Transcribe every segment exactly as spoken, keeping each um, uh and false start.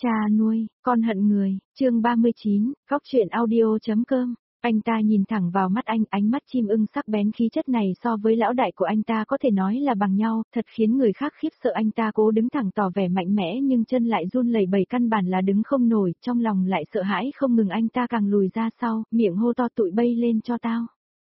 Cha nuôi, con hận người, chương ba mươi chín, góc truyện audio.com. Anh ta nhìn thẳng vào mắt anh, ánh mắt chim ưng sắc bén, khí chất này so với lão đại của anh ta có thể nói là bằng nhau, thật khiến người khác khiếp sợ. Anh ta cố đứng thẳng tỏ vẻ mạnh mẽ nhưng chân lại run lẩy bẩy, căn bản là đứng không nổi, trong lòng lại sợ hãi không ngừng. Anh ta càng lùi ra sau, miệng hô to, tụi bay lên cho tao.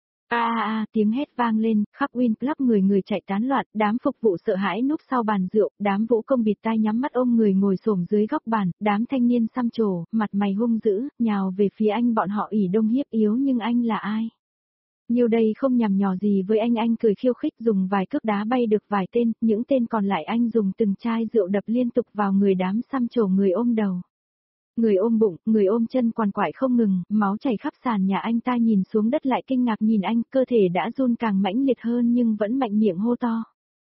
A a a, tiếng hét vang lên, khắp Win Club người người chạy tán loạn, đám phục vụ sợ hãi núp sau bàn rượu, đám vũ công bịt tai nhắm mắt ôm người ngồi xổm dưới góc bàn, đám thanh niên xăm trổ, mặt mày hung dữ, nhào về phía anh. Bọn họ ỷ đông hiếp yếu, nhưng anh là ai? Nhiều đây không nhằm nhò gì với anh, anh cười khiêu khích, dùng vài cước đá bay được vài tên, những tên còn lại anh dùng từng chai rượu đập liên tục vào người đám xăm trổ. Người ôm đầu, người ôm bụng, người ôm chân quằn quại không ngừng, máu chảy khắp sàn nhà. Anh ta nhìn xuống đất lại kinh ngạc nhìn anh, cơ thể đã run càng mãnh liệt hơn nhưng vẫn mạnh miệng hô to.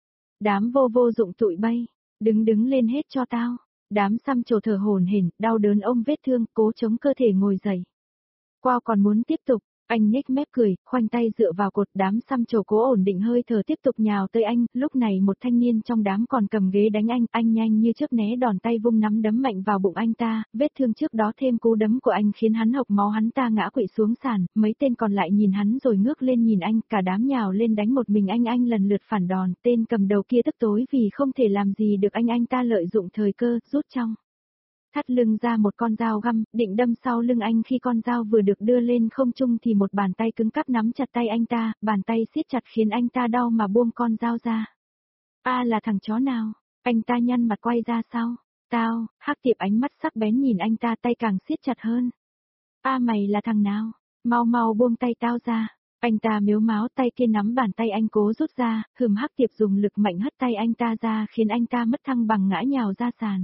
Đám vô vô dụng tụi bay, đứng đứng lên hết cho tao. Đám xăm trổ thở hổn hển, đau đớn ôm vết thương, cố chống cơ thể ngồi dậy. Qua còn muốn tiếp tục. Anh nhếch mép cười, khoanh tay dựa vào cột. Đám xăm trổ cố ổn định hơi thở tiếp tục nhào tới anh. Lúc này một thanh niên trong đám còn cầm ghế đánh anh. Anh nhanh như chớp né đòn, tay vung nắm đấm mạnh vào bụng anh ta. Vết thương trước đó thêm cú đấm của anh khiến hắn hộc máu, hắn ta ngã quỵ xuống sàn. Mấy tên còn lại nhìn hắn rồi ngước lên nhìn anh. Cả đám nhào lên đánh một mình anh. Anh lần lượt phản đòn. Tên cầm đầu kia tức tối vì không thể làm gì được anh. Anh ta lợi dụng thời cơ, rút trong thắt lưng ra một con dao găm, định đâm sau lưng anh. Khi con dao vừa được đưa lên không trung thì một bàn tay cứng cáp nắm chặt tay anh ta, bàn tay siết chặt khiến anh ta đau mà buông con dao ra. A là thằng chó nào? Anh ta nhăn mặt quay ra sau. Tao, Hắc Tiệp ánh mắt sắc bén nhìn anh ta, tay càng siết chặt hơn. A mày là thằng nào? Mau mau buông tay tao ra. Anh ta mếu máo, tay kia nắm bàn tay anh cố rút ra, hừm. Hắc Tiệp dùng lực mạnh hất tay anh ta ra khiến anh ta mất thăng bằng ngã nhào ra sàn.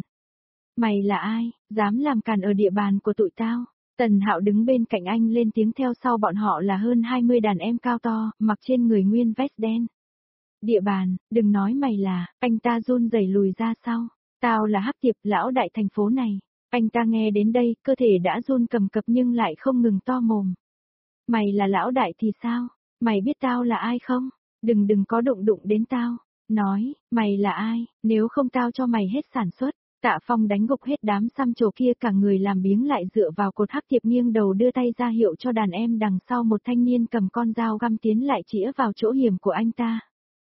Mày là ai, dám làm càn ở địa bàn của tụi tao? Tần Hạo đứng bên cạnh anh lên tiếng, theo sau bọn họ là hơn hai mươi đàn em cao to, mặc trên người nguyên vest đen. Địa bàn, đừng nói mày là, anh ta run rẩy lùi ra sau. Tao là Hắc Tiệp, lão đại thành phố này. Anh ta nghe đến đây, cơ thể đã run cầm cập nhưng lại không ngừng to mồm. Mày là lão đại thì sao? Mày biết tao là ai không? Đừng đừng có đụng đụng đến tao. Nói, mày là ai, nếu không tao cho mày hết sản xuất. Tạ Phong đánh gục hết đám xăm trổ kia, cả người làm biếng lại dựa vào cột. Hắc Tiệp nghiêng đầu đưa tay ra hiệu cho đàn em đằng sau. Một thanh niên cầm con dao găm tiến lại chĩa vào chỗ hiểm của anh ta.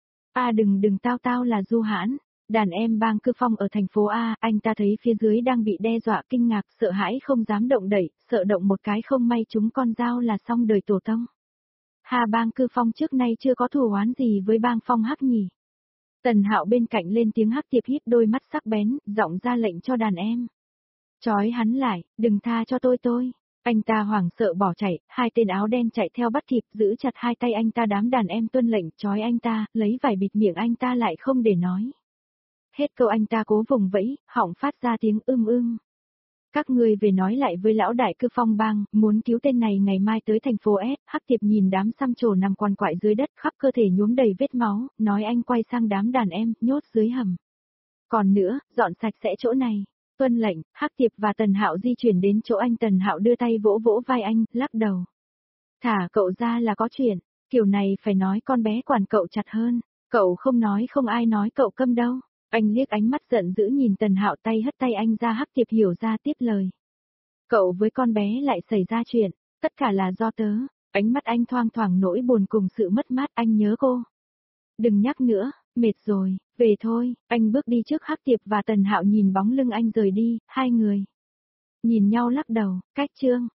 A đừng đừng, tao tao là Du Hãn. Đàn em bang Cư Phong ở thành phố A. Anh ta thấy phía dưới đang bị đe dọa, kinh ngạc, sợ hãi không dám động đẩy, sợ động một cái không may trúng con dao là xong đời tổ tông. Hà, bang Cư Phong trước nay chưa có thù oán gì với bang Phong Hắc nhỉ? Tần Hạo bên cạnh lên tiếng. Hắc Tiệp híp đôi mắt sắc bén, giọng ra lệnh cho đàn em. Trói hắn lại, đừng tha cho tôi tôi. Anh ta hoảng sợ bỏ chạy, hai tên áo đen chạy theo bắt kịp, giữ chặt hai tay anh ta. Đám đàn em tuân lệnh trói anh ta, lấy vải bịt miệng anh ta lại không để nói. Hết câu anh ta cố vùng vẫy, họng phát ra tiếng ưm ưm. Các ngươi về nói lại với lão đại Cư Phong bang, muốn cứu tên này ngày mai tới thành phố S. Hắc Tiệp nhìn đám xăm trổ nằm quằn quại dưới đất, khắp cơ thể nhuốm đầy vết máu, nói. Anh quay sang đám đàn em, nhốt dưới hầm. Còn nữa, dọn sạch sẽ chỗ này. Tuân lệnh, Hắc Tiệp và Tần Hạo di chuyển đến chỗ anh. Tần Hạo đưa tay vỗ vỗ vai anh, lắc đầu. Thả cậu ra là có chuyện, kiểu này phải nói con bé quản cậu chặt hơn. Cậu không nói không ai nói cậu câm đâu. Anh liếc ánh mắt giận dữ nhìn Tần Hạo, tay hất tay anh ra. Hắc Tiệp hiểu ra tiếp lời. Cậu với con bé lại xảy ra chuyện, tất cả là do tớ. Ánh mắt anh thoang thoảng nỗi buồn cùng sự mất mát. Anh nhớ cô. Đừng nhắc nữa, mệt rồi, về thôi. Anh bước đi trước Hắc Tiệp và Tần Hạo nhìn bóng lưng anh rời đi, hai người nhìn nhau lắc đầu. Cách chương